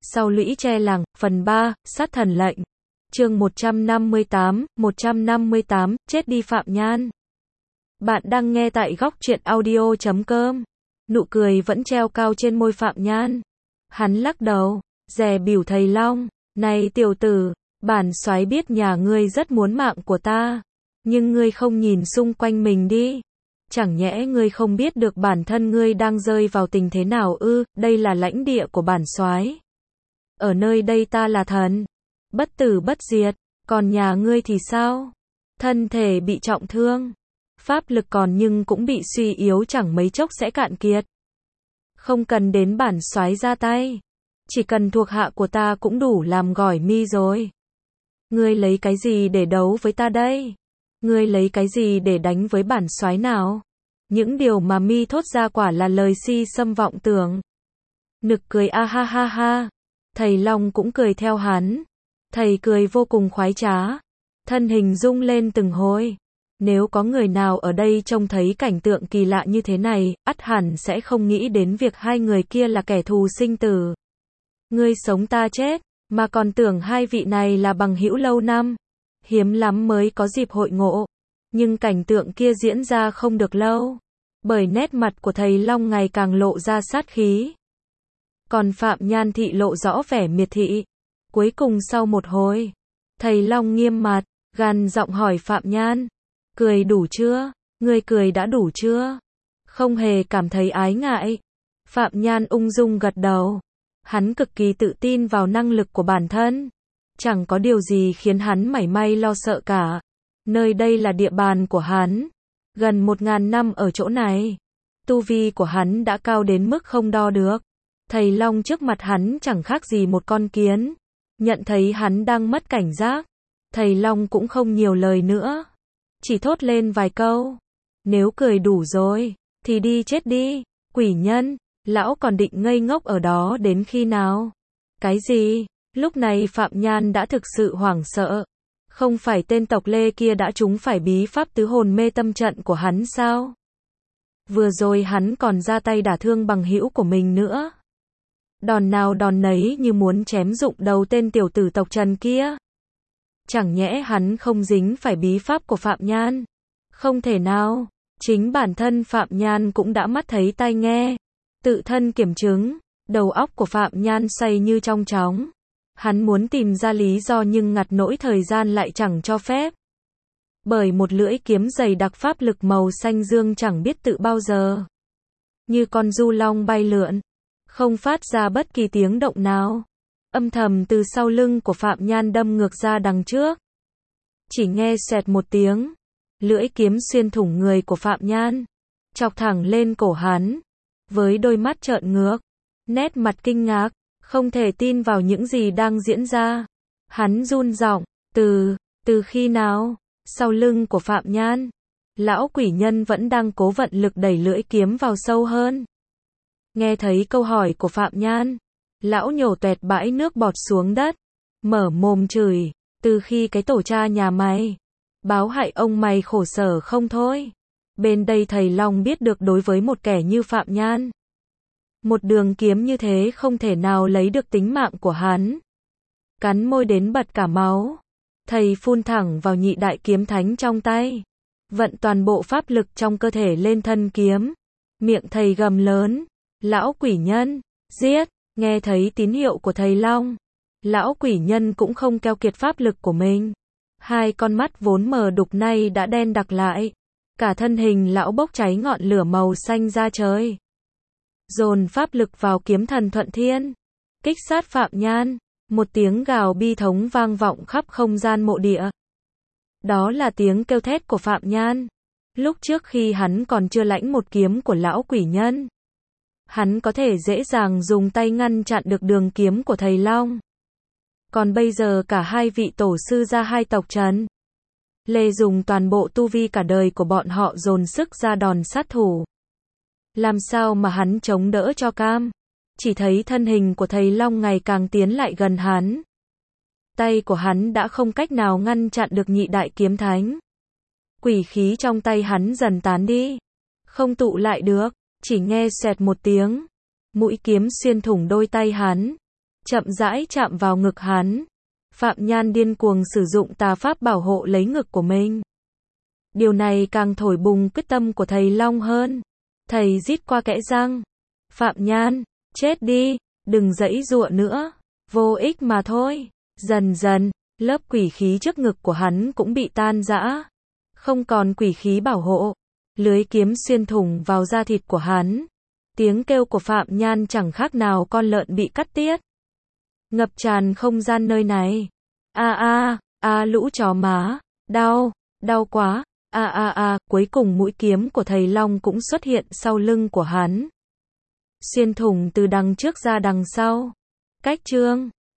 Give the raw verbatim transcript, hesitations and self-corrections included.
Sau lũy tre làng, phần ba, sát thần lệnh. Chương một trăm năm mươi tám, một trăm năm mươi tám, chết đi Phạm Nhan. Bạn đang nghe tại góc truyện audio chấm com. Nụ cười vẫn treo cao trên môi Phạm Nhan. Hắn lắc đầu, dè bỉu thầy Long, này tiểu tử, bản soái biết nhà ngươi rất muốn mạng của ta, nhưng ngươi không nhìn xung quanh mình đi. Chẳng nhẽ ngươi không biết được bản thân ngươi đang rơi vào tình thế nào ư? Đây là lãnh địa của bản soái. Ở nơi đây ta là thần, bất tử bất diệt, còn nhà ngươi thì sao? Thân thể bị trọng thương, pháp lực còn nhưng cũng bị suy yếu, chẳng mấy chốc sẽ cạn kiệt. Không cần đến bản soái ra tay, chỉ cần thuộc hạ của ta cũng đủ làm gỏi mi rồi. Ngươi lấy cái gì để đấu với ta đây? Ngươi lấy cái gì để đánh với bản soái nào? Những điều mà mi thốt ra quả là lời si xâm vọng tưởng. Nực cười a ha ha ha. Thầy Long cũng cười theo hắn. Thầy cười vô cùng khoái trá. Thân hình rung lên từng hồi. Nếu có người nào ở đây trông thấy cảnh tượng kỳ lạ như thế này, ắt hẳn sẽ không nghĩ đến việc hai người kia là kẻ thù sinh tử. Ngươi sống ta chết, mà còn tưởng hai vị này là bằng hữu lâu năm. Hiếm lắm mới có dịp hội ngộ. Nhưng cảnh tượng kia diễn ra không được lâu. Bởi nét mặt của thầy Long ngày càng lộ ra sát khí. Còn Phạm Nhan thị lộ rõ vẻ miệt thị. Cuối cùng sau một hồi, thầy Long nghiêm mặt, gằn giọng hỏi Phạm Nhan. Cười đủ chưa? Ngươi cười đã đủ chưa? Không hề cảm thấy ái ngại. Phạm Nhan ung dung gật đầu. Hắn cực kỳ tự tin vào năng lực của bản thân. Chẳng có điều gì khiến hắn mảy may lo sợ cả. Nơi đây là địa bàn của hắn. Gần một ngàn năm ở chỗ này. Tu vi của hắn đã cao đến mức không đo được. Thầy Long trước mặt hắn chẳng khác gì một con kiến. Nhận thấy hắn đang mất cảnh giác. Thầy Long cũng không nhiều lời nữa. Chỉ thốt lên vài câu. Nếu cười đủ rồi, thì đi chết đi, quỷ nhân. Lão còn định ngây ngốc ở đó đến khi nào? Cái gì? Lúc này Phạm Nhan đã thực sự hoảng sợ. Không phải tên tộc Lê kia đã trúng phải bí pháp tứ hồn mê tâm trận của hắn sao? Vừa rồi hắn còn ra tay đả thương bằng hữu của mình nữa. Đòn nào đòn nấy như muốn chém rụng đầu tên tiểu tử tộc Trần kia. Chẳng nhẽ hắn không dính phải bí pháp của Phạm Nhan? Không thể nào. Chính bản thân Phạm Nhan cũng đã mắt thấy tai nghe. Tự thân kiểm chứng. Đầu óc của Phạm Nhan xoay như trong chóng. Hắn muốn tìm ra lý do nhưng ngặt nỗi thời gian lại chẳng cho phép. Bởi một lưỡi kiếm dày đặc pháp lực màu xanh dương chẳng biết tự bao giờ. Như con du long bay lượn. Không phát ra bất kỳ tiếng động nào. Âm thầm từ sau lưng của Phạm Nhan đâm ngược ra đằng trước. Chỉ nghe xoẹt một tiếng. Lưỡi kiếm xuyên thủng người của Phạm Nhan. Chọc thẳng lên cổ hắn. Với đôi mắt trợn ngược. Nét mặt kinh ngạc. Không thể tin vào những gì đang diễn ra. Hắn run giọng. Từ, từ khi nào? Sau lưng của Phạm Nhan. Lão quỷ nhân vẫn đang cố vận lực đẩy lưỡi kiếm vào sâu hơn. Nghe thấy câu hỏi của Phạm Nhan. Lão nhổ toẹt bãi nước bọt xuống đất. Mở mồm chửi. Từ khi cái tổ cha nhà mày. Báo hại ông mày khổ sở không thôi. Bên đây thầy Long biết được đối với một kẻ như Phạm Nhan. Một đường kiếm như thế không thể nào lấy được tính mạng của hắn. Cắn môi đến bật cả máu. Thầy phun thẳng vào nhị đại kiếm thánh trong tay. Vận toàn bộ pháp lực trong cơ thể lên thân kiếm. Miệng thầy gầm lớn. Lão quỷ nhân, giết. Nghe thấy tín hiệu của thầy Long. Lão quỷ nhân cũng không keo kiệt pháp lực của mình. Hai con mắt vốn mờ đục nay đã đen đặc lại. Cả thân hình lão bốc cháy ngọn lửa màu xanh ra trời. Dồn pháp lực vào kiếm thần Thuận Thiên. Kích sát Phạm Nhan. Một tiếng gào bi thống vang vọng khắp không gian mộ địa. Đó là tiếng kêu thét của Phạm Nhan. Lúc trước khi hắn còn chưa lãnh một kiếm của lão quỷ nhân. Hắn có thể dễ dàng dùng tay ngăn chặn được đường kiếm của thầy Long. Còn bây giờ cả hai vị tổ sư gia hai tộc Trần Lê dùng toàn bộ tu vi cả đời của bọn họ dồn sức ra đòn sát thủ. Làm sao mà hắn chống đỡ cho cam? Chỉ thấy thân hình của thầy Long ngày càng tiến lại gần hắn. Tay của hắn đã không cách nào ngăn chặn được nhị đại kiếm thánh. Quỷ khí trong tay hắn dần tán đi. Không tụ lại được. Chỉ nghe xoẹt một tiếng. Mũi kiếm xuyên thủng đôi tay hắn. chậm rãi chạm vào ngực hắn. Phạm Nhan điên cuồng sử dụng tà pháp bảo hộ lấy ngực của mình. Điều này càng thổi bùng quyết tâm của thầy Long hơn. Thầy rít qua kẽ răng. Phạm Nhan, chết đi, đừng giãy giụa nữa. Vô ích mà thôi. Dần dần, lớp quỷ khí trước ngực của hắn cũng bị tan rã. Không còn quỷ khí bảo hộ. Lưới kiếm xuyên thủng vào da thịt của hắn. Tiếng kêu của Phạm Nhan chẳng khác nào con lợn bị cắt tiết. Ngập tràn không gian nơi này. A a, a lũ chó má. Đau, đau quá. A a a, cuối cùng mũi kiếm của thầy Long cũng xuất hiện sau lưng của hắn. Xuyên thủng từ đằng trước ra đằng sau. Cách chương